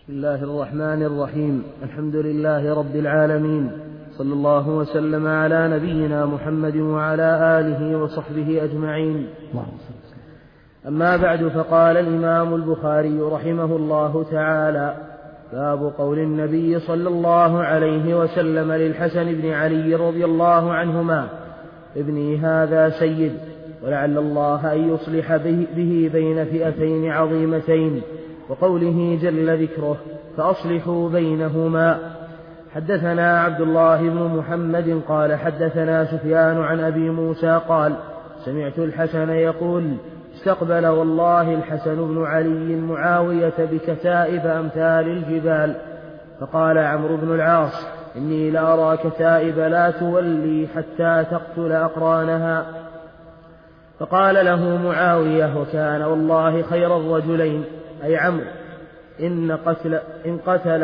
بسم الله الرحمن الرحيم. الحمد لله رب العالمين، صلى الله وسلم على نبينا محمد وعلى آله وصحبه أجمعين. أما بعد، فقال الإمام البخاري رحمه الله تعالى: باب قول النبي صلى الله عليه وسلم للحسن بن علي رضي الله عنهما: ابني هذا سيد، ولعل الله أن يصلح به بين فئتين عظيمتين، وقوله جل ذكره: فأصلحوا بينهما. حدثنا عبد الله بن محمد قال حدثنا سفيان عن أبي موسى قال: سمعت الحسن يقول: استقبل والله الحسن بن علي معاوية بكتائب أمثال الجبال، فقال عمرو بن العاص: إني لأرى كتائب لا تولي حتى تقتل أقرانها. فقال له معاوية: وكان والله خير الرجلين، أي عمرو، إن قتل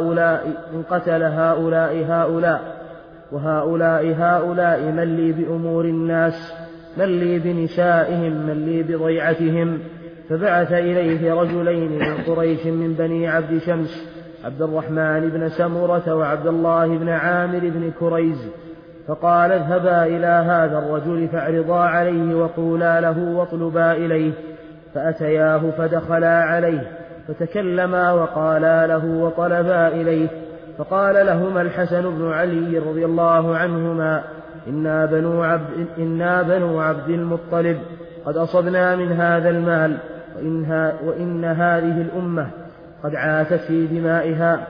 هؤلاء وهؤلاء من لي بأمور الناس، من لي بنسائهم، من لي بضيعتهم. فبعث إليه رجلين من قريش من بني عبد شمس، عبد الرحمن بن سمرة وعبد الله بن عامر بن كريز، فقال: اذهبا إلى هذا الرجل فاعرضا عليه وقولا له واطلبا إليه. فأتياه فدخلا عليه فتكلما وقالا له وطلبا إليه. فقال لهما الحسن بن علي رضي الله عنهما: إنا بنو عبد المطلب، قد أصبنا من هذا المال، وإن هذه الأمة قد عاتت في دمائها.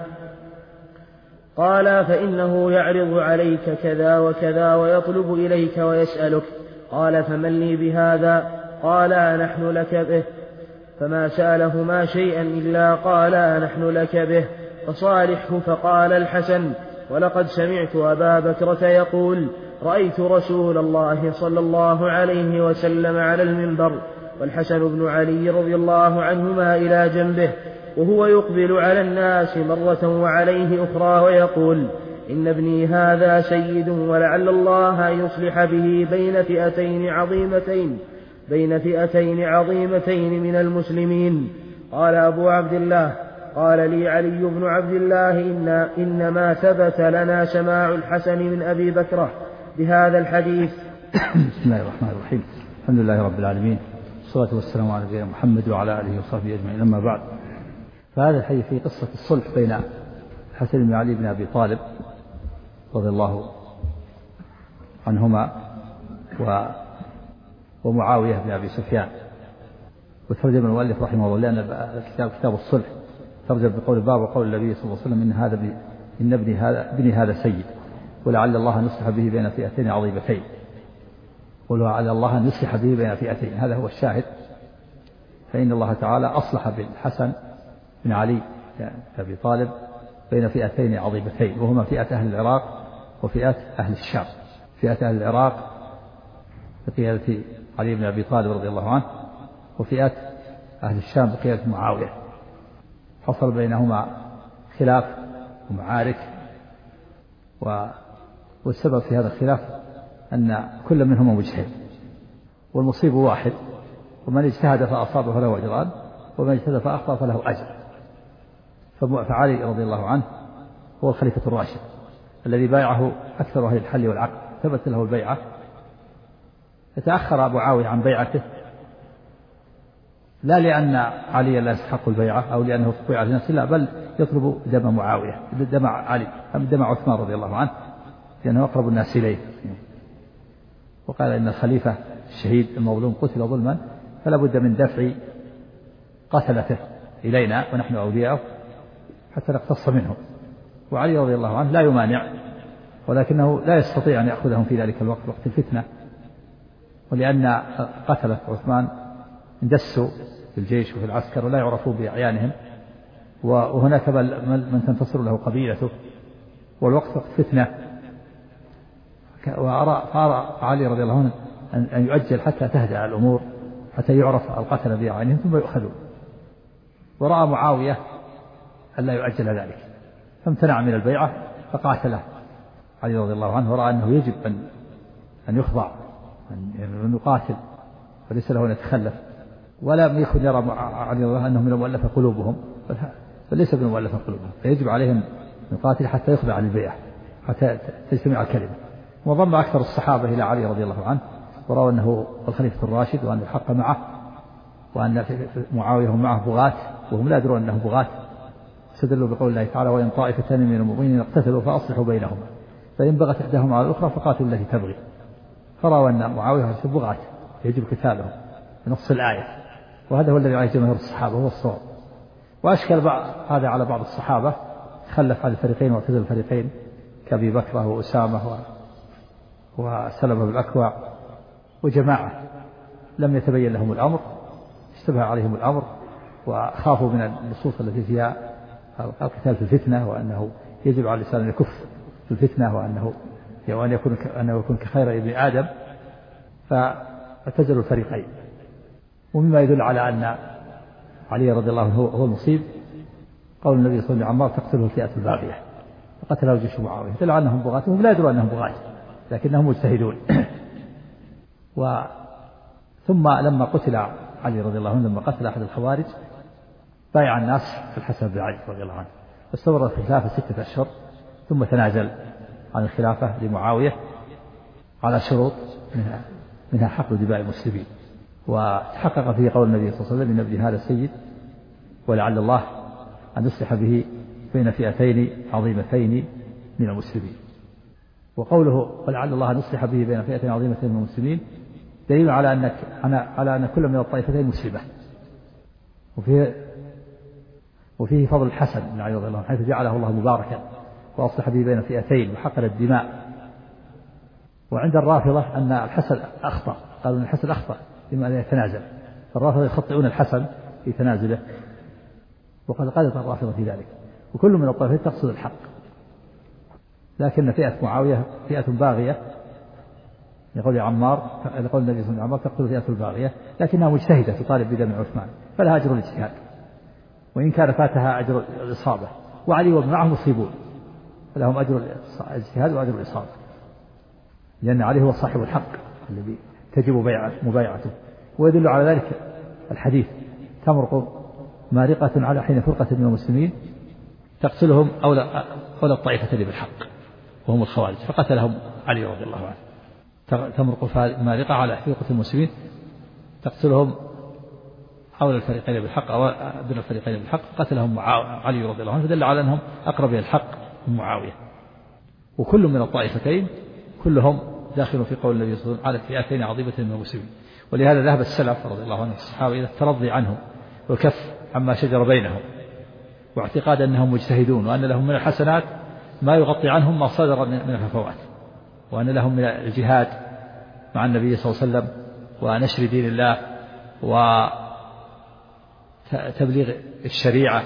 قال: فإنه يعرض عليك كذا وكذا ويطلب إليك ويسألك. قال: فمن لي بهذا؟ قال: نحن لك به. فما سألهما شيئا إلا قالا: نحن لك به، فصالحه. فقال الحسن: ولقد سمعت أبا بكرة يقول: رأيت رسول الله صلى الله عليه وسلم على المنبر، والحسن بن علي رضي الله عنهما إلى جنبه، وهو يقبل على الناس مرة وعليه أخرى، ويقول: إن ابني هذا سيد، ولعل الله أن يصلح به بين فئتين عظيمتين من المسلمين. قال أبو عبد الله: قال لي علي بن عبد الله: إنما ثبت لنا سماع الحسن من أبي بكرة بهذا الحديث. بسم الله الرحمن الرحيم. الحمد لله رب العالمين، والصلاة والسلام على نبينا محمد وعلى آله وصحبه أجمعين. أما بعد، فهذا الحديث في قصة الصلح بين الحسن بن علي بن أبي طالب رضي الله عنهما ومعاوية بن أبي سفيان. وترجم المؤلف رحمه الله لأن كتاب الصلح ترجم بقول الباب وقول النبي صلى الله عليه وسلم: إن ابني هذا سيد، ولعل الله أن يصلح به بين فئتين عظيمتين. ولعل الله أن يصلح به بين فئتين، هذا هو الشاهد. فإن الله تعالى أصلح بالحسن بن علي بن أبي طالب بين فئتين عظيمتين، وهما فئة أهل العراق وفئة أهل الشام. فئة أهل العراق بقيادة علي بن أبي طالب رضي الله عنه، وفئة أهل الشام بقيادة معاوية. حصل بينهما خلاف ومعارك، والسبب في هذا الخلاف أن كل منهما مجتهد، والمصيب واحد، ومن اجتهد فأصاب فله أجران، ومن اجتهد فأخطأ فله أجر. فعلي رضي الله عنه هو الخليفة الراشد الذي بايعه أكثر أهل الحل والعقد، ثبت له البيعة. يتأخر معاوية عن بيعته، لا لأن علي لا يستحق البيعة أو لأنه تطيع على نفسه، لا، بل يطلب دم معاوية، دم علي، دم عثمان رضي الله عنه، لأنه أقرب الناس إليه. وقال: إن الخليفة الشهيد المظلوم قتل ظلما، فلا بد من دفع قتلته إلينا ونحن أولياءه حتى نقتص منه. وعلي رضي الله عنه لا يمانع، ولكنه لا يستطيع أن يأخذهم في ذلك الوقت، وقت الفتنة، ولأن قتلة عثمان اندسوا في الجيش وفي العسكر ولا يعرفون بأعيانهم، وهناك من تنتصر له قبيلته، والوقت وقت فتنة. فأرى علي رضي الله عنه أن يؤجل حتى تهدأ الأمور، حتى يعرف القتل بأعيانهم ثم يؤخذون. ورأى معاوية أن لا يؤجل ذلك، فامتنع من البيعة، فقاتله علي رضي الله عنه، ورأى أنه يجب أن يخضع، أن يقاتل، وليس له أن يتخلف. ولم يكن يرى علي رضي الله عنه أنه من المؤلفة قلوبهم، فليس بمؤلف قلوبهم، فيجب عليهم أن يقاتل حتى يخضع للبيعة، حتى تجتمع الكلمة. وضم أكثر الصحابة إلى علي رضي الله عنه، ورأوا أنه الخليفة الراشد وأن الحق معه، وأن معاوية هم معه بغاة وهم لا يدرون أنه بغاة. استدلوا بقول الله تعالى: وإن طائفتان من المؤمنين اقتتلوا فأصلحوا بينهما فإن بغت إحداهما على الأخرى فقاتلوا التي تبغي. فرأوا أن معاوية بغاة يجب قتالهم بنص الآية، وهذا هو الذي عليه جماهير الصحابة هو الصواب. وأشكل هذا على بعض الصحابة، تخلف عن الفريقين واعتزل الفريقين كأبي بكر وأسامة وسلمة بالأكوع وجماعة لم يتبين لهم الأمر، اشتبه عليهم الأمر وخافوا من النصوص التي فيها القتال في الفتنة، وأنه يجب على الإنسان أن يكف في الفتنة، وأن يكون كخير ابن آدم، فاعتزلوا الفريقين. ومما يدل على أن علي رضي الله عنه هو المصيب قول النبي صلى الله عليه وسلم: عمار تقتله الفئة الباغية، فقتله جيش معاوية، دل على أنهم بغاة وهم لا يدرون أنهم بغاة لكنهم مجتهدون. ثم لما قتل علي رضي الله عنه، لما قتل أحد الخوارج، بايع الناس في الحسن بن علي رضي الله عنه، فاستمر الخلافة 6 أشهر، ثم تنازل عن الخلافة لمعاوية على شروط منها حقن دماء المسلمين. وتحقق فيه قول النبي صلى الله عليه وسلم: إن ابني هذا سيد ولعل الله أن يصلح به بين فئتين عظيمتين من المسلمين. وقوله ولعل الله أن يصلح به بين فئتين عظيمتين من المسلمين دليل على أن كل من الطائفتين مسلمة. وفيه فضل الحسن بن علي رضي الله عنه، حيث جعله الله مباركا وأصلح به بين فئتين وحقن الدماء. وعند الرافضة أن الحسن أخطأ، قالوا أن الحسن أخطأ بما أن يتنازل، فالرافضة يخطئون الحسن في تنازله، وقد قالت الرافضة في ذلك. وكل من الطائفتين تقصد الحق، لكن فئة معاوية فئة باغية، يقول عمار، يقول النبي صلى الله عليه وسلم: عمار تقتل فئة الباغية، لكنها مجتهدة تطالب بدم عثمان، فلها أجر الاجتهاد، وإن كان فاتها أجر الإصابة. وعلي وابن معه مصيبون، فلهم أجر الاجتهاد وأجر الإصابة، لأن علي هو صاحب الحق الذي تجب مبايعته. ويدل على ذلك الحديث: تمرق مارقة على حين فرقة من المسلمين تقتلهم أولى الطائفتين بالحق وهم الخوارج، فقتلهم علي رضي الله عنه. تمرق مارقة على فرقة المسلمين تقتلهم أولى الفريقين بالحق أو بين الفريقين بالحق، قتلهم علي رضي الله عنه، فدل على أنهم أقرب إلى الحق من معاوية. وكل من الطائفتين كلهم داخل في قول النبي صلى الله عليه وسلم: على فئتين عظيمة من المسلمين. ولهذا ذهب السلف رضي الله عنهم الصحابة إلى الترضي عنهم والكف عما شجر بينهم، واعتقاد أنهم مجتهدون، وأن لهم من الحسنات ما يغطي عنهم ما صدر من الهفوات، وأن لهم من الجهاد مع النبي صلى الله عليه وسلم ونشر دين الله وتبليغ الشريعة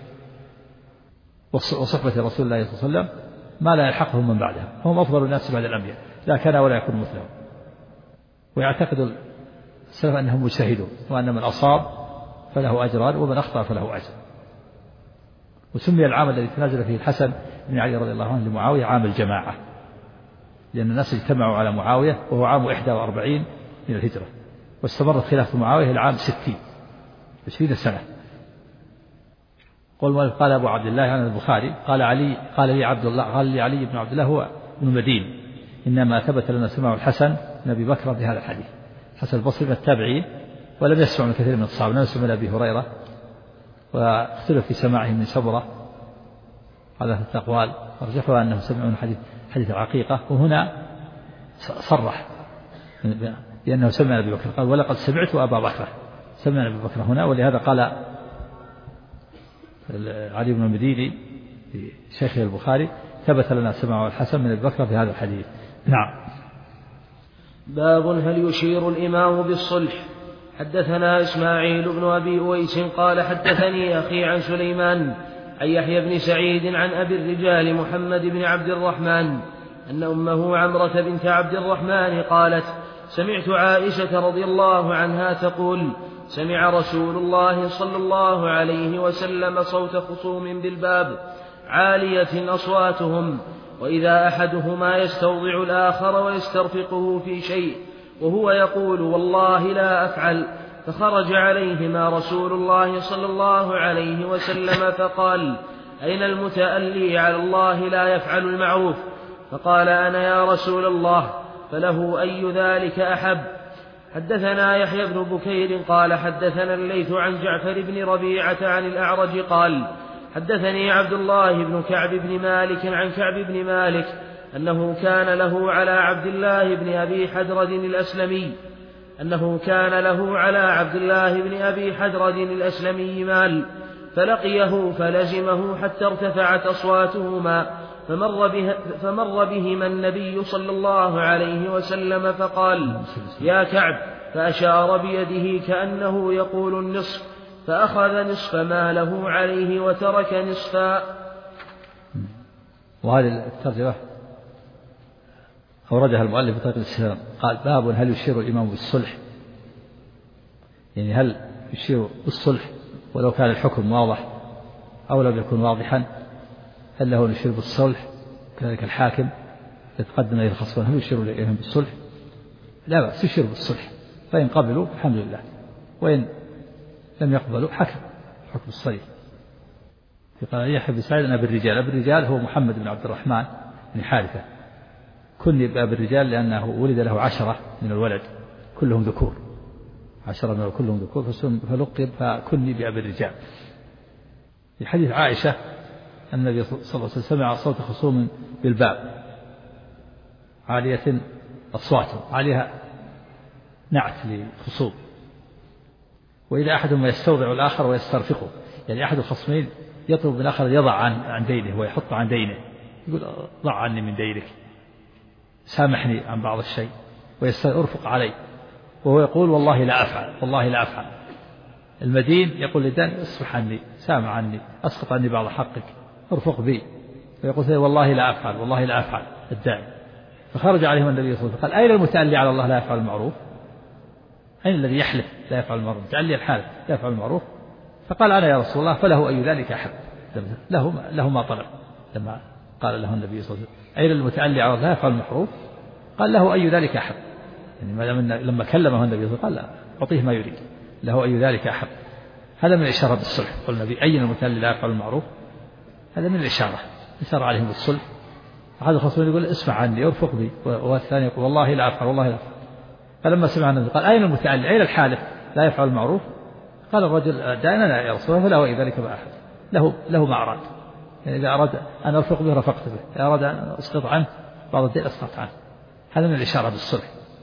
وصحبة رسول الله صلى الله عليه وسلم ما لا يلحقهم من بعدهم، هم أفضل الناس بعد الأنبياء، لا كان ولا يكون مثلهم. ويعتقد السلف أنهم مجتهدون، وأن من أصاب فله أجران ومن أخطأ فله أجر. وسمي العام الذي تنازل فيه الحسن بن علي رضي الله عنه لمعاوية عام الجماعة، لأن الناس اجتمعوا على معاوية وهو عام 41 من الهجرة، واستمرت خلافة معاوية العام 20 سنة. قال أبو عبد الله عن البخاري قال لي علي بن عبد الله هو ابن مدين: إنما ثبت لنا سماع الحسن بن أبي بكر بهذا الحديث. حسن البصري من التابعين ولم يسمع من كثير من الصحابة، لم يسمع من أبي هريرة، واختلف في سماعه من سبرة على 3 أقوال، ورجحوا أنه سمعوا حديث العقيقة. وهنا صرح بأنه سمع أبي بكر، قال: ولقد سمعت أبا بكر، سمع أبي بكر هنا. ولهذا قال علي بن المديني في شيخه البخاري: ثبت لنا سماع الحسن من أبي بكر في هذا الحديث. نعم. باب هل يشير الإمام بالصلح. حدثنا إسماعيل بن أبي أويس قال حدثني أخي عن سليمان عن يحيى بن سعيد عن أبي الرجال محمد بن عبد الرحمن أن أمه عمرة بنت عبد الرحمن قالت: سمعت عائشة رضي الله عنها تقول: سمع رسول الله صلى الله عليه وسلم صوت خصوم بالباب عالية أصواتهم، وإذا أحدهما يستوضع الآخر ويسترفقه في شيء وهو يقول: والله لا أفعل، فخرج عليهما رسول الله صلى الله عليه وسلم فقال: أين المتألي على الله لا يفعل المعروف؟ فقال: أنا يا رسول الله. فله أي ذلك أحب. حدثنا يحيى بن بكير قال حدثنا الليث عن جعفر بن ربيعة عن الأعرج قال: حدثني عبد الله بن كعب بن مالك عن كعب بن مالك أنه كان له على عبد الله بن أبي حدرد الأسلمي مال، فلقيه فلزمه حتى ارتفعت أصواتهما، فمر بهما النبي صلى الله عليه وسلم فقال: يا كعب، فأشار بيده كأنه يقول النصف، فأخذ نصف ما له عليه وترك نصفا. وهذه الترجمة أوردها المؤلف بطريقة الاستفهام، قال: باب هل يشير الإمام بالصلح؟ يعني هل يشير بالصلح ولو كان الحكم واضح أو لم يكن واضحا؟ هل له يشير بالصلح؟ كذلك الحاكم يتقدم إلى الخصم هل يشير إليهم بالصلح؟ لا بأس يشير بالصلح، فإن قبلوا الحمد لله، وإن لم يقبلوا حكم الصريح. قال يحيى بن سعيد: أبي الرجال هو محمد بن عبد الرحمن بن حارثة، كني بأبي الرجال لأنه ولد له 10 من الولد كلهم ذكور، 10 من كلهم ذكور فلقب فكني بأبي الرجال. في حديث عائشة أن النبي صلى الله عليه وسلم سمع صوت خصوم بالباب عالية أصواتهم، عليها نعت لخصوم، وإذا أحدهم يستوضع الآخر ويسترفقه، يعني أحد الخصمين يطلب من الآخر يضع عن دينه ويحط عن دينه، يقول: ضع عني من دينك، سامحني عن بعض الشيء، ويرفق عليه، وهو يقول: والله لا أفعل. المدين يقول للدان: اصفح عني، سامح عني، أسقط عني بعض حقك، ارفق بي، ويقول: والله لا أفعل الداعي. فخرج عليهم النبي صلى الله عليه وسلم قال: أين المتألي على الله لا يفعل المعروف؟ أين الذي يحلف لا يفعل المعروف، متألي الحالف لا يفعل المعروف؟ فقال: أنا يا رسول الله. فله أي ذلك أحب، له ما طلب. لما قال له النبي صلى الله عليه وسلم: أين المتألي على الله لا يفعل المعروف؟ قال: له أي ذلك أحب، يعني لما كلمه النبي صلى الله عليه وسلم قال: أعطيه ما يريد، له أي ذلك أحب. هذا من الإشارة بالصلح. قال النبي: أين المتألي لا يفعل المعروف؟ هذا من الإشارة عليهم بالصلح. أحد الخصمين يقول: اسمع عني، ارفق بي، والثاني يقول: والله لا أفعل. فلما سمع النبي قال: أين المتألي، أين الحالف لا يفعل المعروف؟ قال الرجل: دائما يا رسول الله، فله أي ذلك ما أحد، له ما أراد، يعني إذا أراد أن أرفق به رفقت به، إذا أراد أن أسقط عنه بعض الدين أسقط عنه. هذا من الإشارة بالصلح.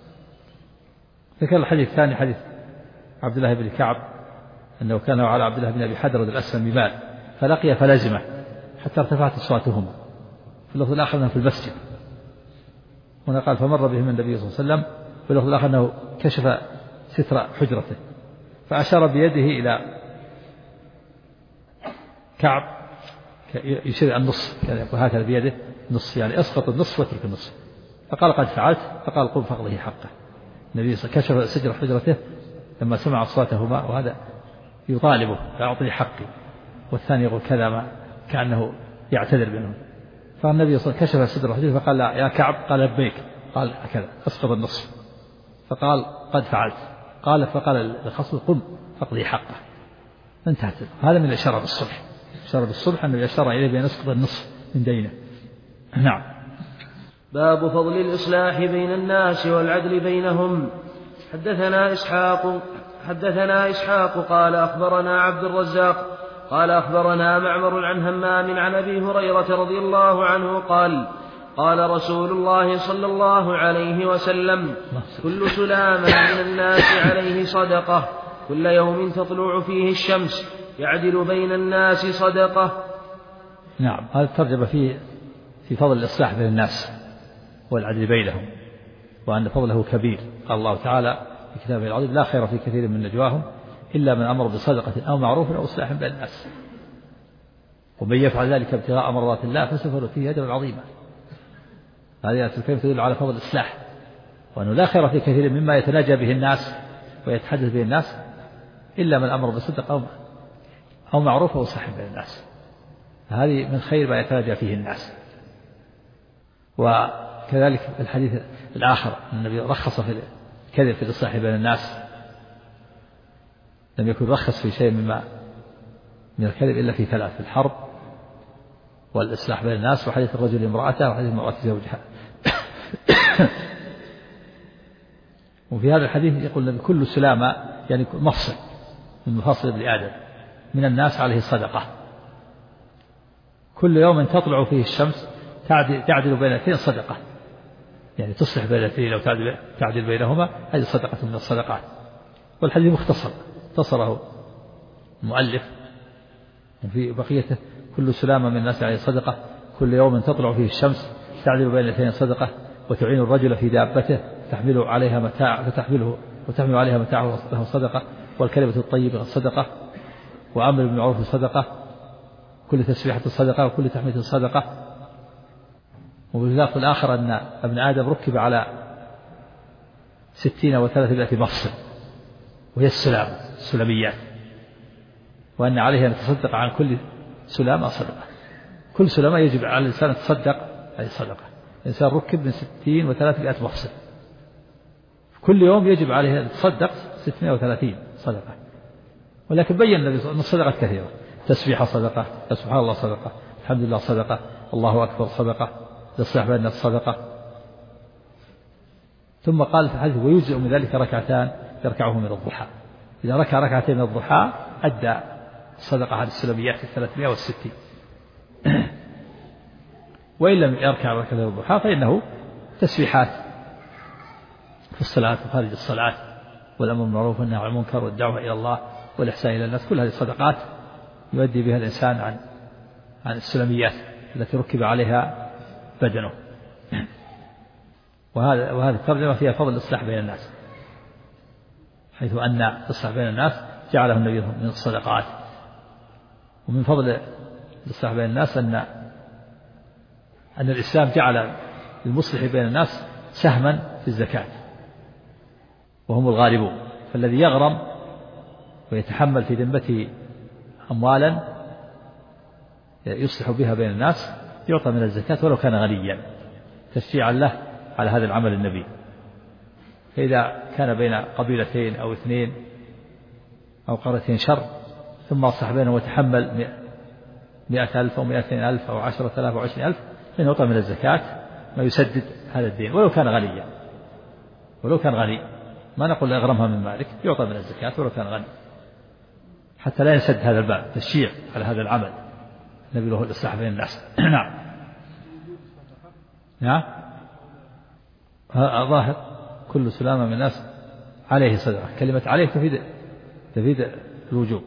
ذكر الحديث الثاني حديث عبد الله بن كعب أنه كان على عبد الله بن أبي حدرد الأسلمي مال، فلقي فلزمه حتى ارتفعت أصواتهما. في اللفظ الآخر أنه في المسجد، هنا قال: فمر بهم النبي صلى الله عليه وسلم. في اللفظ الآخر أنه كشف ستر حجرته فأشار بيده إلى كعب يشير النصف، يعني يقول هكذا بيده نصف، يعني اسقط النصف واترك النصف. فقال: قد فعلت. فقال: قم فاقضه حقه. النبي كشف ستر حجرته لما سمع أصواتهما، وهذا يطالبه: فأعطني حقي. والثاني يقول كذا، ما كأنه يعتذر منهم. فالنبي صلى الله عليه وسلم كشف ستر حجرته فقال: لا يا كعب. قال: لبيك. قال: هكذا اسقط النصف. فقال: قد فعلت. فقال الخصم: قم فاقضي حقه. انتهت. هذا من الإشارة بالصلح. إشارة بالصلح أنه يشار إليه بأن يسقط النصف من دينه. نعم. باب فضل الإصلاح بين الناس والعدل بينهم. حدثنا إسحاق قال أخبرنا عبد الرزاق قال أخبرنا معمر عن همام عن أبي هريرة رضي الله عنه قال: قال رسول الله صلى الله عليه وسلم: كل سلام من الناس عليه صدقة، كل يوم تطلع فيه الشمس، يعدل بين الناس صدقة. نعم. هذا الترجمة في فضل الإصلاح بين الناس والعدل بينهم، وأن فضله كبير. قال الله تعالى في كتابه العظيم: لا خير في كثير من نجواهم إلا من أمر بصدقة أو معروف أو إصلاح بين الناس، ومن يفعل ذلك ابتغاء مرضات الله فسوف نؤتيه أجرا عظيما. هذه آية الكريمة تدل على فضل الإصلاح، وأنه لا خير في كثير مما يتناجى به الناس ويتحدث به الناس إلا من أمر بصدق أو معروف أو إصلاح بين الناس. هذه من خير ما يتناجى فيه الناس. وكذلك في الحديث الآخر النبي رخص في الكذب في الإصلاح بين الناس، لم يكن رخص في شيء من الكذب إلا في ثلاث: في الحرب، والإصلاح بين الناس، وحديث الرجل امرأته، وحديث المرأة زوجها. وفي هذا الحديث يقول النبي: كل سلامة، يعني مفصل من مفاصل ابن آدم من الناس عليه صدقة، كل يوم تطلع فيه الشمس تعدل بين الاثنين صدقة، يعني تصلح بين الاثنين أو تعدل بينهما، هذه صدقة من الصدقات. والحديث مختصر، اختصره المؤلف في بقيته: كل سلامة من الناس عليه صدقة، كل يوم تطلع فيه الشمس تعدل بين الاثنين صدقة، وتعين الرجل في دابته تحمل عليها متاعه له صدقة، والكلمة الطيبة صدقة، وأمر بالمعروف صدقة، كل تسبيحة صدقة، وكل تحميد صدقة. وبالذات الآخر أن ابن آدم ركب على 60 و300 مفصل، وهي السلميات، وأن عليه أن يتصدق عن كل سلامة صدقة. كل سلامة يجب على الإنسان أن يتصدق هذه صدقة. الإنسان ركب من 60 و300 مفصل، كل يوم يجب عليه أن يتصدق 630 صدقة. ولكن بين النبي أن الصدقة كثيرة: تسبيحة صدقة، سبحان الله صدقة، الحمد لله صدقة، الله أكبر صدقة، الإصلاح بين الناس صدقة. ثم قال في الحديث: ويجزئ من ذلك ركعتان يركعه من الضحى. إذا ركع ركعتين من الضحى أدى الصدقة على السلميات 360. وإن لم يركع ركعتين من الضحى فإنه تسبيحات في الصلاة وخارج الصلاة، والأمر بالمعروف والنهي عن المنكر والدعوة إلى الله والإحسان إلى الناس، كل هذه الصدقات يؤدي بها الإنسان عن السلميات التي ركب عليها بدنه. وهذه الترجمة فيها فضل الإصلاح بين الناس، حيث أن الإصلاح بين الناس جعله النبي من الصدقات. ومن فضل الإصلاح بين الناس أن الإسلام جعل للمصلح بين الناس سهما في الزكاة، وهم الغالبون. فالذي يغرم ويتحمل في ذمته أموالا يصلح بها بين الناس يعطى من الزكاة ولو كان غنيا، تشجيعا له على هذا العمل النبيل. فإذا كان بين قبيلتين أو اثنين أو قريتين شر، ثم أصلح بينهم وتحمل 100,000 أو 200,000 أو 10,000 أو 20,000، فإنه يعطى من الزكاة ما يسدد هذا الدين ولو كان غنيا. ولو كان غني، ما نقول اغرمها من مالك، يعطى من الزكاة ولو كان غني، حتى لا يسد هذا الباب، تشجيع على هذا العمل النبي له الإصلاح بين الناس. نعم ظاهر كل سلامة من الناس عليه صدقة. كلمة عليه تفيد الوجوب.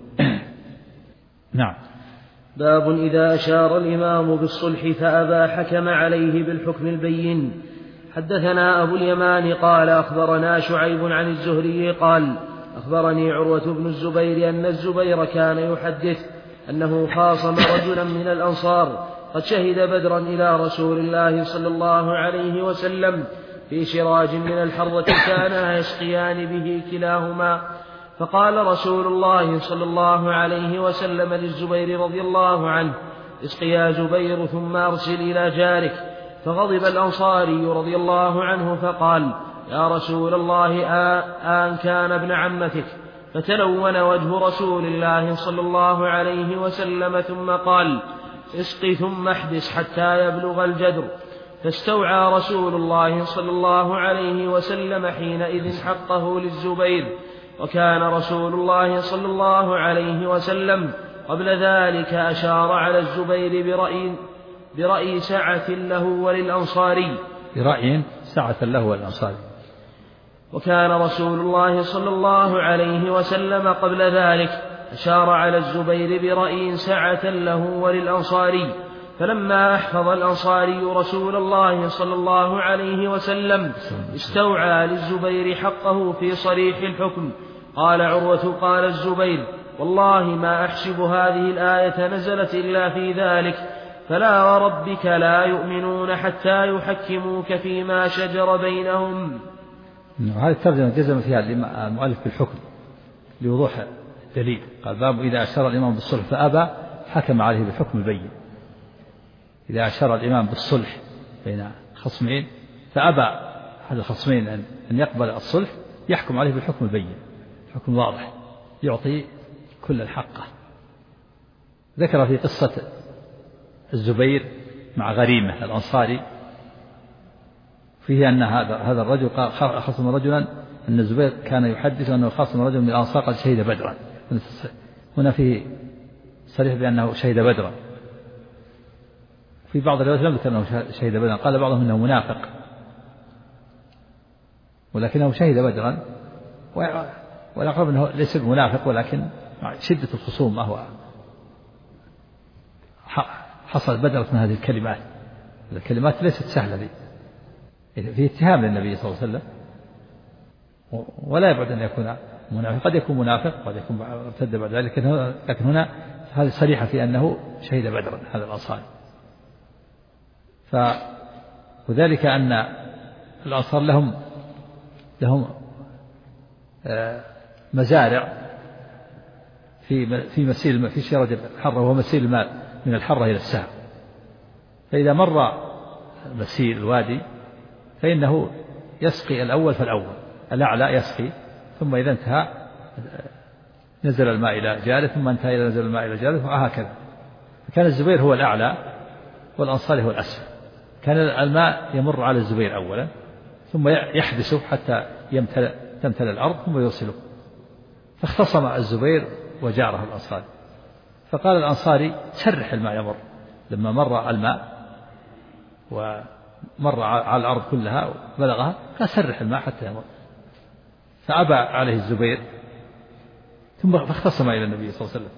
نعم. باب إذا أشار الإمام بالصلح فأبى حكم عليه بالحكم البين. حدثنا أبو اليمان قال أخبرنا شعيب عن الزهري قال أخبرني عروة بن الزبير أن الزبير كان يحدث أنه خاصم رجلا من الأنصار قد شهد بدرا إلى رسول الله صلى الله عليه وسلم في شراج من الحرة كانا يسقيان به كلاهما، فقال رسول الله صلى الله عليه وسلم للزبير رضي الله عنه: اسق يا زبير ثم أرسل إلى جارك. فغضب الأنصاري رضي الله عنه فقال: يا رسول الله آن كان ابن عمتك؟ فتلون وجه رسول الله صلى الله عليه وسلم ثم قال: اسق ثم احبس حتى يبلغ الجدر. فاستوعى رسول الله صلى الله عليه وسلم حينئذ حقه للزبير. وكان رسول الله صلى الله عليه وسلم قبل ذلك أشار على الزبير برأي سعة له وللأنصاري. برأي سعة له والأنصاري. وكان رسول الله صلى الله عليه وسلم قبل ذلك أشار على الزبير برأي سعة له وللأنصاري. فلما أحفظ الأنصاري رسول الله صلى الله عليه وسلم استوعى للزبير حقه في صريح الحكم. قال عروة قال الزبير: والله ما أحسب هذه الآية نزلت إلا في ذلك، فلا وربك لا يؤمنون حتى يحكموك فيما شجر بينهم. هذه الترجمة جزم فيها المؤلف بالحكم لوضوح الدليل. قال: باب إذا أشار الإمام بالصلح فأبى حكم عليه بالحكم البين. إذا أشار الإمام بالصلح بين خصمين فأبى أحد الخصمين أن يقبل الصلح، يحكم عليه بالحكم البين، حكم واضح يعطي كل الحقه. ذكر في قصة الزبير مع غريمة الأنصاري فيه أن هذا الرجل خصم رجلا، أن الزبير كان يحدث أنه خصم رجل من الأنصار قد شهد بدرا. هنا فيه صريح بأنه شهد بدرا. في بعض الروايات لم يذكر أنه شهد بدرا، قال بعضهم أنه منافق، ولكنه شهد بدرا، والأقرب أنه ليس بمنافق، ولكن مع شدة الخصومة هو حصل بدرت من هذه الكلمات ليست سهلة دي. في اتهام للنبي صلى الله عليه وسلم، ولا يبعد أن يكون منافق، قد يكون منافق قد يكون ارتد بعد ذلك، لكن هنا هذه صريحة في أنه شهد بدرا هذا الأنصاري. وذلك أن الأنصار لهم مزارع في مسيل في شرج الحرة، وهو مسيل الماء من الحرة إلى السهم، فإذا مر مسيل الوادي فإنه يسقي الأول فالأول، الأعلى يسقي، ثم إذا انتهى نزل الماء إلى جاره، ثم انتهى إلى نزل الماء إلى جاره، وهكذا. فكان الزبير هو الأعلى والأنصاري هو الأسفل. كان الماء يمر على الزبير أولا، ثم يحبسه حتى تمتلئ الأرض، ثم يوصله. فاختصم الزبير وجاره الأنصاري، فقال الأنصاري سرح الماء يمر. لما مر الماء ومر على الأرض كلها وبلغها، قال سرح الماء حتى يمر. فأبى عليه الزبير، ثم فاختصم إلى النبي صلى الله عليه وسلم.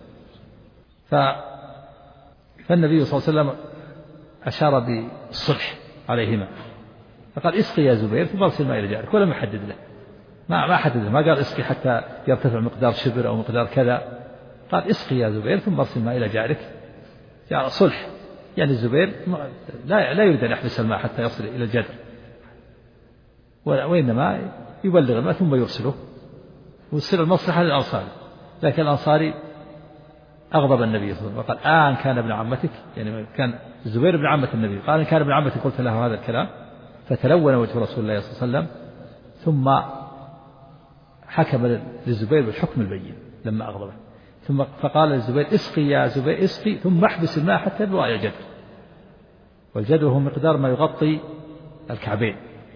فالنبي صلى الله عليه وسلم أشار بالصلح عليهما، فقال اسقي يا زبير ثم ارسل الماء إلى جارك، ولم يحدد له، ما حدد له، ما قال اسقي حتى يرتفع مقدار شبر أو مقدار كذا، قال اسقي يا زبير ثم ارسل الماء إلى جارك. يعني صلح، يعني الزبير لا يريد أن يحبس الماء حتى يصل إلى الجدر، وإنما يبلغ الماء ثم يرسله، ويصير المصلحة للأنصاري. لكن الأنصاري أغضب النبي صلى الله عليه وسلم وقال كان ابن عمتك، يعني كان الزبير ابن عمة النبي، قال إن كان ابن عمتك قلت له هذا الكلام. فتلون وجه رسول الله صلى الله عليه وسلم، ثم حكم للزبير بالحكم البين لما أغضبه. ثم فقال للزبير اسقي يا زبير اسقي ثم احبس الماء حتى يبلغ إلى الجدر، والجدر هو مقدار ما يغطي الكعبين،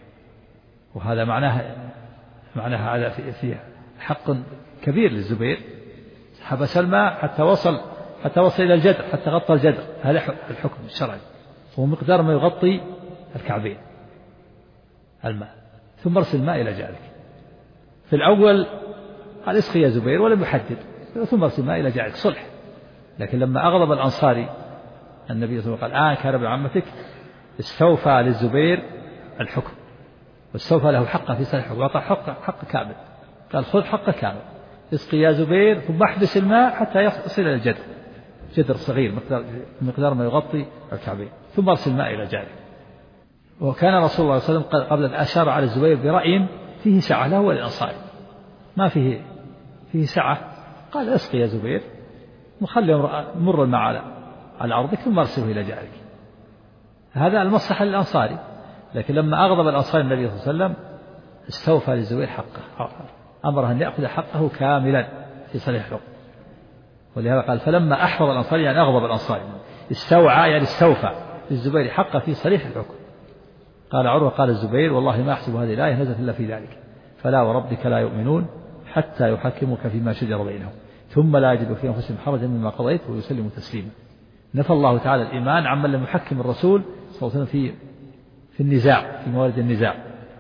وهذا معناها هذا في حق كبير للزبير. حبس الماء حتى وصل إلى الجدر، حتى غطى الجدر، هذا الحكم الشرعي، هو مقدار ما يغطي الكعبين الماء. ثم ارسل الماء إلى جارك. في الأول قال اسقي يا زبير ولم يحدد، ثم ارسل الماء إلى جارك، صلح. لكن لما أغضب الأنصاري النبي صلى الله عليه وسلم قال كان ابن عمتك، استوفى للزبير الحكم، واستوفى له حقه في صالح، وأعطى حق كامل. قال خذ حقه كامل، اسقي يا زبير ثم احبس الماء حتى يصل إلى الجدر، جدر صغير مقدار ما يغطي الكعبين، ثم ارسل الماء إلى جارك. وكان رسول الله صلى الله عليه وسلم قبل أن أشار على الزبير برأي فيه سعة له وللأنصاري، ما فيه سعة، قال اسقي يا زبير وخلي مر الماء على أرضك ثم ارسله إلى جارك. هذا المصلحة للأنصاري. لكن لما أغضب الأنصاري النبي صلى الله عليه وسلم استوفى للزبير حقه، أمره أن يأخذ حقه كاملا في صالح الحكم. ولهذا قال فلما أحفظ الأنصاري، يعني أغضب الأنصاري، استوعى يعني استوفى للزبير حقه في صريح الحكم. قال عروة قال الزبير والله ما أحسب هذه الآية نزلت إلا في ذلك، فلا وربك لا يؤمنون حتى يحكموك فيما شجر بينهم ثم لا يجدوا في أنفسهم حرجا مما قضيت ويسلموا تسليما. نفى الله تعالى الإيمان عمن لم يحكم الرسول صلى الله عليه وسلم في النزاع، في موارد النزاع،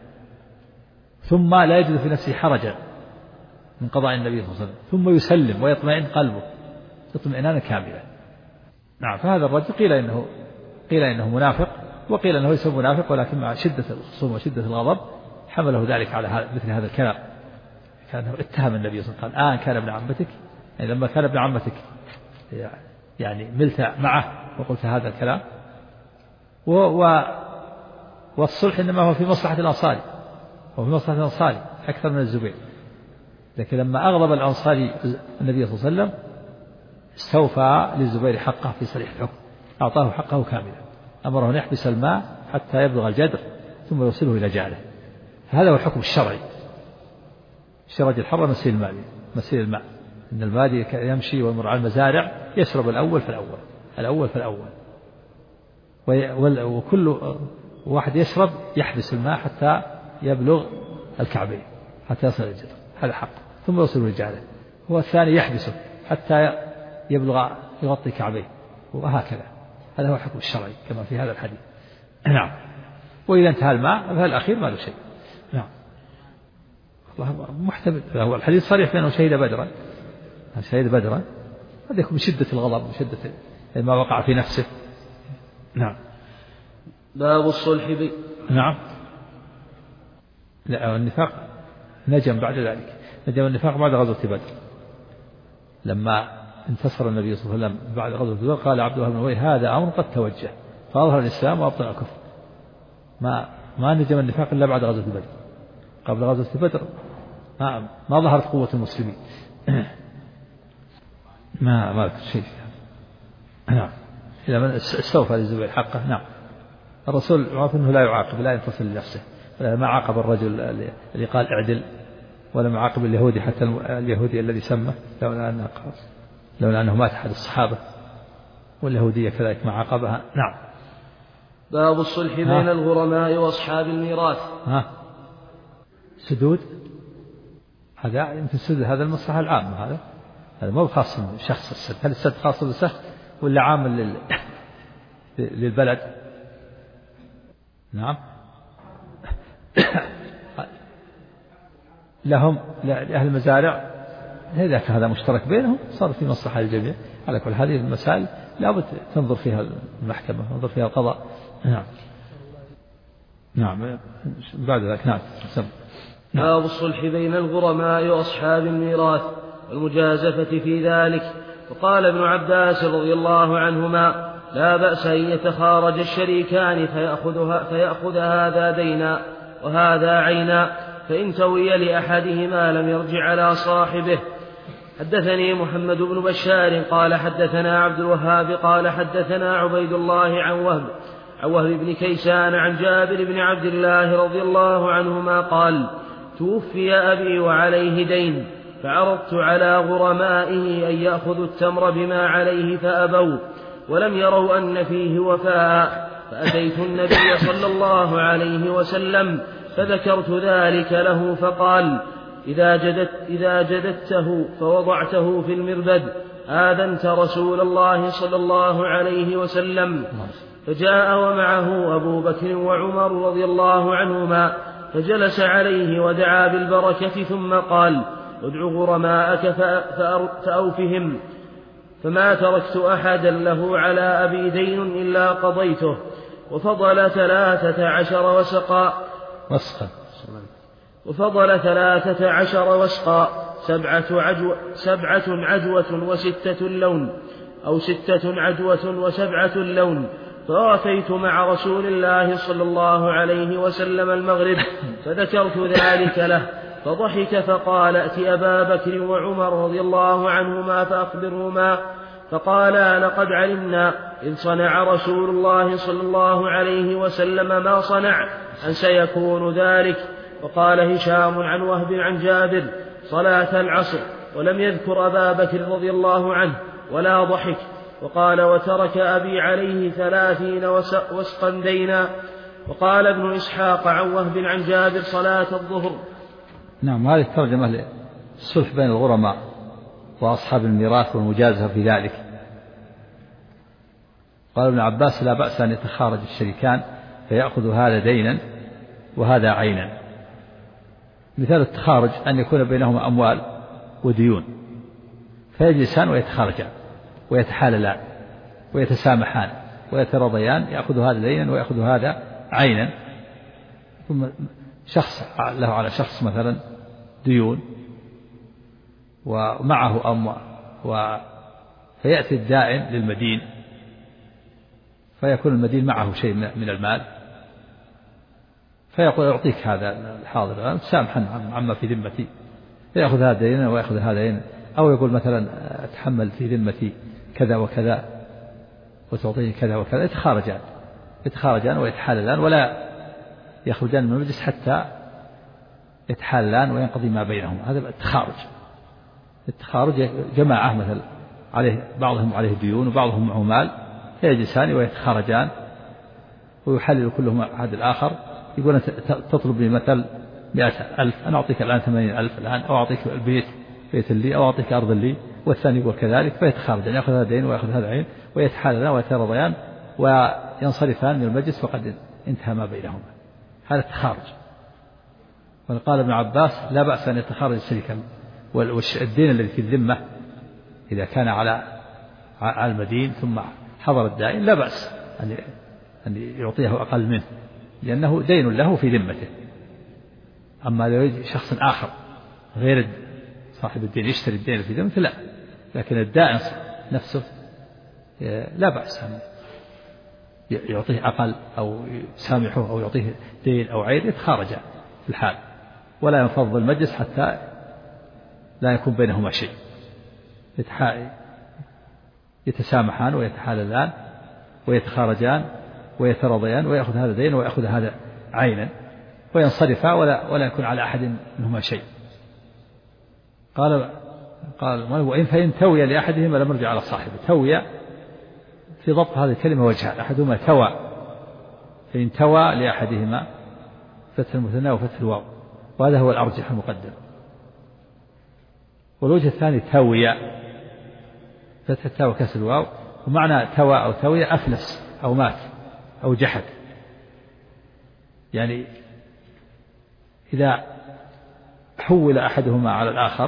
ثم لا يجد في نفسه حرجا من قضاء النبي صلى الله عليه وسلم، ثم يسلم ويطمئن قلبه اطمئنانا كاملا. نعم. فهذا الرجل قيل إنه منافق، وقيل أنه ليس منافق، ولكن مع شدة الخصوم وشدة الغضب حمله ذلك على مثل هذا الكلام. كان اتهم النبي صلى الله عليه وسلم قال كان ابن عمتك، يعني لما كان ابن عمتك يعني ملت معه وقلت هذا الكلام. والصلح إنما هو في مصلحة الأنصاري، وفي مصلحة الأنصاري أكثر من الزبير. لكن لما أغضب الأنصاري النبي صلى الله عليه وسلم استوفى للزبير حقه في صريح الحكم، أعطاه حقه كاملا، أمره أن يحبس الماء حتى يبلغ الجدر ثم يوصله إلى جاره. هذا هو الحكم الشرعي. شرج الحرة مسيل الماء، إن البادي يمشي ويمر على المزارع يشرب الأول فالأول وكل واحد يشرب يحبس الماء حتى يبلغ الكعبين حتى يصل الجدر، هذا حق، ثم يوصل رجاله، هو الثاني يحبسه حتى يبلغ يغطي كعبيه، وهكذا. هذا هو الحكم الشرعي كما في هذا الحديث. نعم. وإذا انتهى الماء فالأخير ما له شيء. نعم. الله محتمل، هو الحديث صريح بأنه شهد بدرا، هذا يكون من شدة الغضب، من شدة ما وقع في نفسه. نعم. باب الصلح نعم. لا، النفاق نجم بعد ذلك، نجم النفاق بعد غزوة بدر، لما انتصر النبي صلى الله عليه وسلم بعد غزوة بدر قال عبد الله بن أبي هذا أمر قد توجه، فأظهر الإسلام وأبطن الكفر. ما نجم النفاق إلا بعد غزوة بدر، قبل غزوة بدر ما ظهرت قوة المسلمين. ما ذكر شيء. نعم. إذا من استوفى للزبير حقه. نعم. الرسول عرف أنه لا يعاقب، لا ينتصر لنفسه، ما عاقب الرجل اللي قال اعدل، ولا ما عاقب اليهودي، حتى اليهودي الذي سمه لولا أنه مات أحد الصحابة، واليهودية كذلك ما عاقبها. نعم. باب الصلح بين الغرماء وأصحاب الميراث. سدود، هذا يمكن سدود، هذا المصلحة العامة، هذا مو خاص بشخص السد. هل السد خاص بالشخص ولا عام للبلد؟ نعم. لهم لأهل المزارع، إذا كان هذا مشترك بينهم صار في مصلحة للجميع. على كل هذه المسائل لابد تنظر فيها المحكمة، تنظر فيها القضاء. نعم. بعد ذلك. نعم. باب الصلح بين الغرماء وأصحاب الميراث والمجازفة في ذلك. وقال ابن عباس رضي الله عنهما: لا بأس أن يتخارج الشريكان فيأخذ هذا دينا وهذا عينا، فإن توي لأحدهما لم يرجع على صاحبه. حدثني محمد بن بشار قال حدثنا عبد الوهاب قال حدثنا عبيد الله عن وهب بن كيسان عن جابر بن عبد الله رضي الله عنهما قال: توفي أبي وعليه دين، فعرضت على غرمائه أن يأخذوا التمر بما عليه فأبوا، ولم يروا أن فيه وفاء، فأتيت النبي صلى الله عليه وسلم فذكرت ذلك له، فقال: إذا جددته فوضعته في المربد آذنت رسول الله صلى الله عليه وسلم. فجاء ومعه أبو بكر وعمر رضي الله عنهما، فجلس عليه ودعا بالبركة، ثم قال: ادع غرماءك فأوفهم، فما تركت أحدا له على أبي دين إلا قضيته. وفضل 13 وسقا 7 عجوة و6 لون، أو 6 عجوة و7 لون. فوافيت مع رسول الله صلى الله عليه وسلم المغرب، فذكرت ذلك له، فضحك فقال: ائت أبا بكر وعمر رضي الله عنهما فأخبرهما. فقالا: لقد علمنا إذ صنع رسول الله صلى الله عليه وسلم ما صنع أن سيكون ذلك. وقال هشام عن وهب عن جابر: صلاة العصر، ولم يذكر أبا بكر رضي الله عنه ولا ضحك. وقال: وترك أبي عليه 30 وسقا دينا. وقال ابن إسحاق عن وهب عن جابر: صلاة الظهر. نعم. هذه الترجمة الصلح بين الغرماء وأصحاب الميراث والمجازفة في ذلك. قال ابن عباس: لا بأس أن يتخارج الشريكان فيأخذ هذا دينا وهذا عينا. مثال التخارج أن يكون بينهما أموال وديون، فيجلسان ويتخارجان ويتحاللان ويتسامحان ويترضيان، يأخذ هذا دينا ويأخذ هذا عينا. ثم شخص له على شخص مثلا ديون ومعه أموال، فيأتي الدائن للمدين، فيكون المدين معه شيء من المال، فيقول: أعطيك هذا الحاضر سامحا عما في ذمتي، فيأخذ هذا دينا ويأخذ هذا دينا. أو يقول مثلا: أتحمل في ذمتي كذا وكذا وتعطيه كذا وكذا. يتخارجان ويتحاللان، ولا يخرجان من المجلس حتى يتحاللان وينقضي ما بينهم. هذا التخارج. التخارج جماعة مثل عليه بعضهم عليه ديون وبعضهم معه مال فيجلسان ويتخارجان ويحلل كلهم أحد الآخر، يقول تطلب لي مثل 100,000 أنا أعطيك الآن 80,000 الآن، أو أعطيك البيت بيت لي، أو أعطيك أرض لي، والثاني يقول كذلك، فيتخارجان يأخذ هذا دين ويأخذ هذا عين ويتحاللان ويترضيان وينصرفان من المجلس وقد انتهى ما بينهما. هذا التخارج. وقال ابن عباس لا بأس أن يتخارج الشريكان، والدين الذي في الذمة إذا كان على المدين ثم حضر الدائن لا بأس أن يعطيه أقل منه، لأنه دين له في ذمته. أما لو يجي شخص آخر غير صاحب الدين يشتري الدين في ذمته لا، لكن الدائن نفسه لا بأس أن يعطيه أقل أو يسامحه أو يعطيه دين أو عين، يتخارج في الحال ولا ينفض المجلس حتى لا يكون بينهما شيء، يتسامحان ويتحاللان ويتخارجان ويترضيان ويأخذ هذا دين ويأخذ هذا عينا وينصرفا ولا يكون على أحد منهما شيء. قال وإن فإن توي لأحدهما لم يرجع على صاحبه. توي في ضبط هذه الكلمة وجهان، أحدهما توى، فإن توى لأحدهما فتح المثنى وفتح الواو، وهذا هو الأرجح المقدم. والوجه الثاني توي فتح التاء وكسر الواو، ومعنى توى أو توي أفلس أو مات أو جحد، يعني إذا حول أحدهما على الآخر،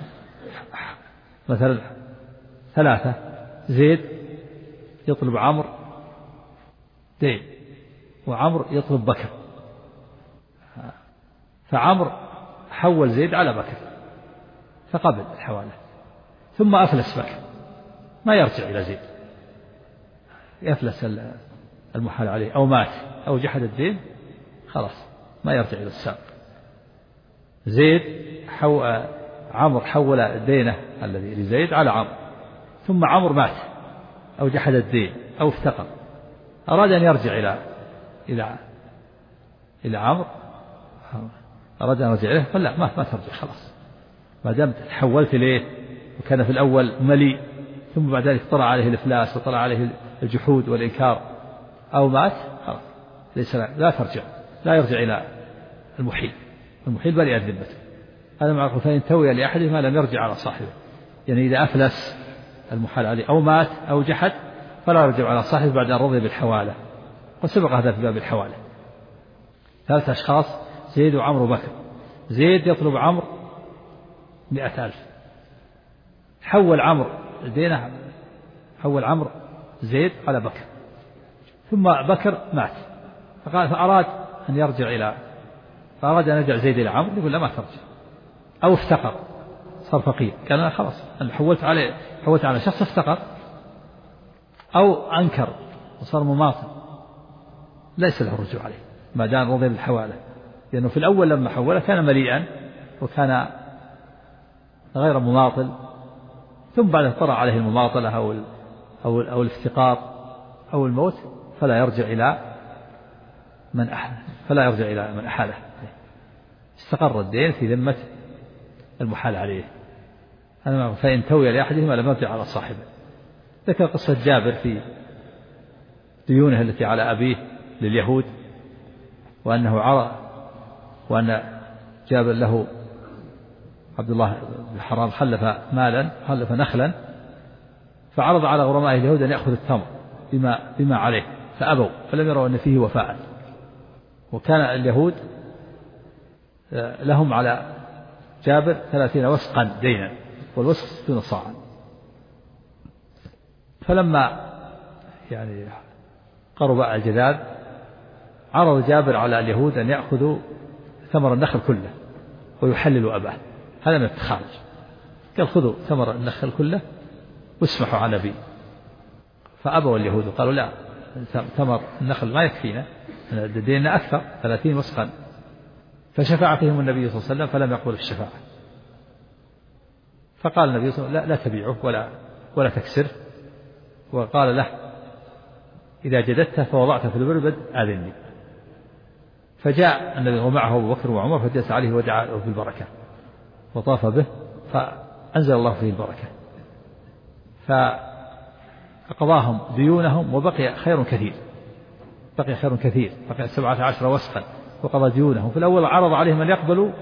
مثلا 3 زيد يطلب عمرو دين وعمرو يطلب بكر، فعمرو حول زيد على بكر فقبل الحوالة، ثم أفلس بكر ما يرجع إلى زيد، يفلس المحال عليه أو مات أو جحد الدين خلاص ما يرجع إلى السابق. زيد عمرو حول دينه الذي لزيد على عمرو، ثم عمرو مات أو جحد الدين أو افتقر، أراد أن يرجع إلى عمرو، أراد أن يرجع إليه فلا ما ترجع خلاص، ما دام تحولت إليه وكان في الأول مليء ثم بعد ذلك طلع عليه الإفلاس وطلع عليه الجحود والإنكار أو مات خلاص ليس لا ترجع، لا يرجع إلى المحيل بريئة ذمته. هذا معروف. فإن توي لأحدهما لم يرجع على صاحبه، يعني إذا أفلس المحال عليه أو مات أو جحد فلا يرجع على صاحبه بعد أن رضي بالحوالة، وسبق هذا في باب الحوالة. 3 أشخاص زيد وعمرو وبكر، زيد يطلب عمرو 100,000، حول عمرو دينه، حول عمرو زيد على بكر، ثم بكر مات فأراد أن يرجع زيد إلى عمرو، يقول لا ما ترجع، أو افتقر صار فقير، قال أنا خلاص أنا حولت على شخص افتقر، أو أنكر وصار مماطل، ليس له الرجوع عليه ما دام رضي بالحوالة، لأنه في الأول لما حوله كان مليئا وكان غير مماطل، ثم بعد طرأ عليه المماطلة أو الافتقار أو الموت فلا يرجع إلى من أحاله، استقر الدين في ذمة المحال عليه. فإن توي لأحدهما لم يرجع على صاحبه. ذكر قصة جابر في ديونه التي على أبيه لليهود، وأن جابر له عبد الله بن حرام خلف نخلا، فعرض على غرماء اليهود أن يأخذ التمر بما عليه، فأبوا فلم يروا أن فيه وفاء، وكان اليهود لهم على جابر 30 وسقا دينا، والوسق 60 صاعا. فلما يعني قرب الجذاذ عرض جابر على اليهود أن يأخذوا ثمر النخل كله ويحللوا أباه، هذا من التخارج، قال خذوا ثمر النخل كله واسمحوا على أبي، فأبوا اليهود وقالوا لا، ثمر النخل ما يكفينا، ديننا أكثر 30 وسقا. فشفع فيهم النبي صلى الله عليه وسلم فلم يقبل الشفاعة، فقال النبي صلى الله عليه وسلم لا تبيعه ولا تكسره، وقال له إذا جددته فوضعته في البربد آذني. فجاء النبي ومعه أبو بكر وعمر فجلس عليه ودعا له بالبركة وطاف به، أنزل الله فيه البركة، فقضاهم ديونهم وبقي خير كثير، بقي 17 وسقا وقضى ديونهم. في الأول عرض عليهم أن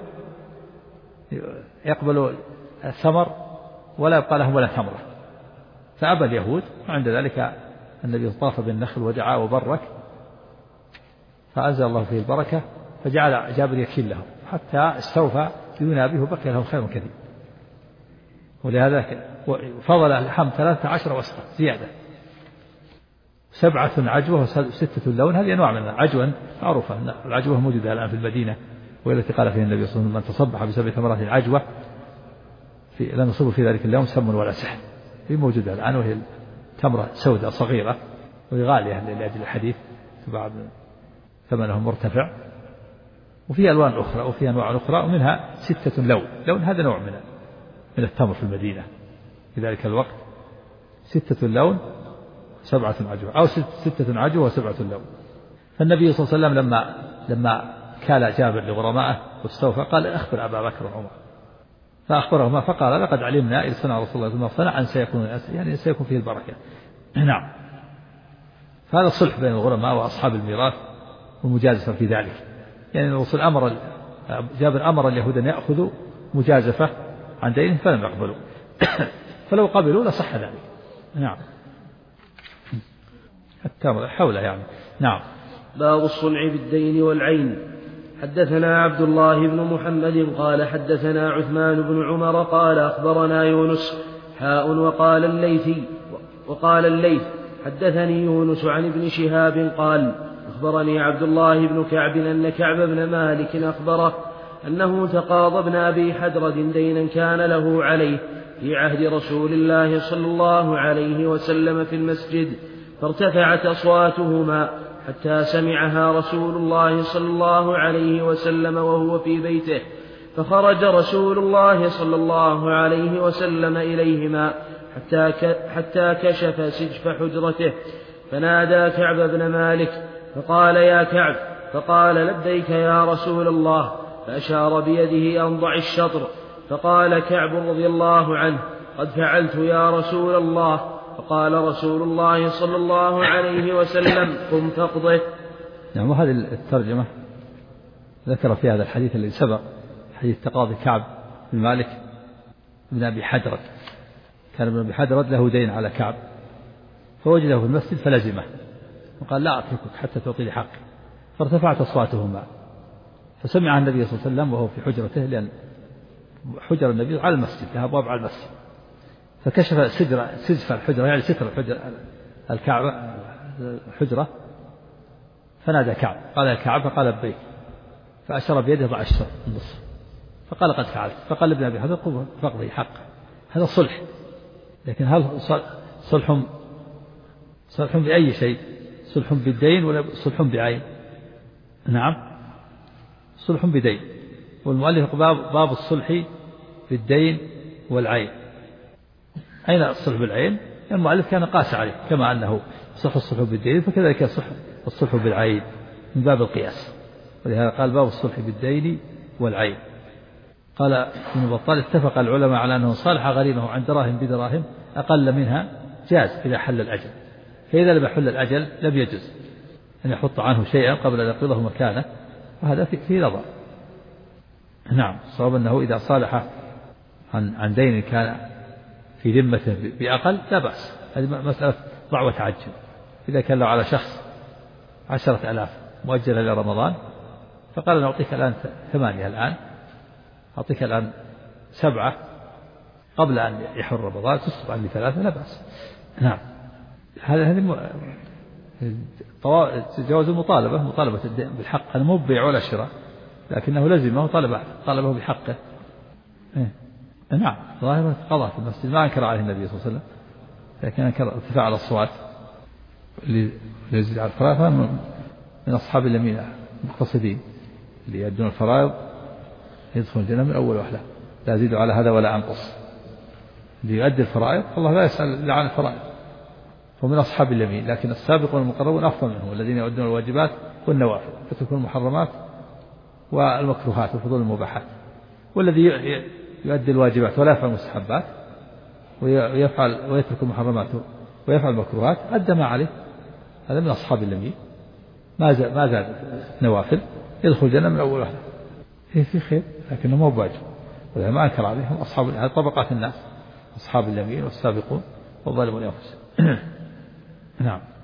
يقبلوا الثمر ولا يبقى لهم ولا ثمرة، فأبى اليهود، وعند ذلك النبي طاف بالنخل ودعا وبرك، فأنزل الله فيه البركة، فجعل جابر يكيل لهم حتى استوفى ديون أبيه وبقي لهم خير كثير. ولهذا فضل اللحم 13 وسقا زيادة، 7 عجوة و6 لون. هذه أنواع من العجوة معروفة، العجوة موجودة الآن في المدينة، والتي قال فيها النبي صلى الله عليه وسلم: من تصبح ب7 ثمرات عجوة لم يصب في ذلك اليوم سم ولا سحر. هي موجودة الآن، وهي تمرة سوداء صغيرة، وهي غالية لأجل الحديث، بعض ثمنه مرتفع. وفي ألوان أخرى وفي أنواع أخرى، ومنها 6 لون هذا نوع من التمر في المدينة في ذلك الوقت، 6 لون 7 عجوة، أو 6 عجوة و7 لون. فالنبي صلى الله عليه وسلم لما كال جابر لغرمائه واستوفى قال: أخبر أبا بكر وعمر. فأخبرهما فقال: لقد علمنا إذ صنع رسول الله ما صنع أن سيكون يعني سيكون فيه البركة. نعم. فهذا الصلح بين الغرماء وأصحاب الميراث والمجازفة في ذلك، يعني الرسول جابر أمر اليهود أن يأخذوا مجازفة عن دينه فلم يقبلوا فلو قبلوا لصح ذلك. نعم. حتى حوله يعني. نعم. باب الصلح بالدين والعين. حدثنا عبد الله بن محمد قال حدثنا عثمان بن عمر قال أخبرنا يونس وقال الليث حدثني يونس عن ابن شهاب قال أخبرني عبد الله بن كعب أن كعب بن مالك أخبره أنه تقاضى ابن أبي حدرد دينا كان له عليه في عهد رسول الله صلى الله عليه وسلم في المسجد، فارتفعت أصواتهما حتى سمعها رسول الله صلى الله عليه وسلم وهو في بيته، فخرج رسول الله صلى الله عليه وسلم إليهما حتى كشف سجف حجرته، فنادى كعب بن مالك فقال: يا كعب. فقال: لبيك يا رسول الله، فأشار بيده أن ضع الشطر، فقال كعب رضي الله عنه: قد فعلت يا رسول الله. فقال رسول الله صلى الله عليه وسلم: قم فاقضه. نعم. وهذه الترجمة ذكر في هذا الحديث الذي سبق، حديث تقاضي كعب بن مالك بن أبي حدرد. كان ابن أبي حدرد له دين على كعب، فوجده في المسجد فلزمه وقال: لا أتركك حتى تعطي لي حقي. فارتفعت أصواتهما، فسمع النبي صلى الله عليه وسلم وهو في حجرته، لأن حجر النبي على المسجد، لها أبواب على المسجد، فكشف سجف الحجرة يعني ستر الحجرة، فنادى كعب قال: يا كعب. فقال: لبيك. فأشار بيده ضع الشطر النصف، فقال: قد فعلت. فقال لابن أبي حدرد: قم فاقضي حقه. هذا صلح، لكن هل صلح بأي شيء؟ صلح بالدين ولا صلح بعين؟ نعم، صلح بدين. والمؤلف باب الصلح بالدين والعين. أين الصلح بالعين؟ المؤلف كان قاس عليه، كما أنه صح الصلح بالدين فكذلك صح الصلح بالعين من باب القياس، ولهذا قال: باب الصلح بالدين والعين. قال ابن بطال: اتفق العلماء على أنه صالح غريمه عن دراهم بدراهم أقل منها جاز إذا حل الأجل، فإذا لم يحل الأجل لم يجز أن يحط عنه شيئا قبل أن يقبضه مكانه، وهذا في نظر. نعم. صواب أنه إذا صالح عن دين كان في ذمته بأقل لا بأس، هذه مسألة ضع وتعجل. إذا كان له على شخص 10,000 مؤجلة إلى رمضان، فقال: نعطيك الآن 8 الآن، أعطيك الآن 7 قبل أن يحر رمضان، تصرف عني 3 لا بأس. نعم. هذه جواز مطالبة الدين بالحق، هذا مو بيع ولا شراء، لكنه لزمه طالبه بحقه. نعم. ظاهر قضاء في المسجد ما أنكر عليه النبي صلى الله عليه وسلم، لكن أنكر ارتفاع الأصوات اللي يزيد على الفرائض من أصحاب اليمين المقتصدين اللي يؤدون الفرائض يدخل الجنة من أول وهلة، لا يزيد على هذا ولا أنقص. اللي يؤدي الفرائض الله لا يسأل إلا عن الفرائض، ومن أصحاب اليمين، لكن السابقون المقربون أفضل منهم الذين يؤدون الواجبات والنوافل وتركون المحرمات والمكروهات وفضول المباحات. والذي يؤدي الواجبات ولا يفعل المستحبات ويترك المحرمات ويفعل المكروهات أدى ما عليه، هذا من أصحاب اليمين، ما زاد نوافل، يدخل الجنة من أول واحدة، في خير لكنه مو بواجب. ولهذا ما أنكر عليهم أصحاب هذه طبقات الناس، أصحاب اليمين والسابقون والظالمون لأنفسهم. نعم.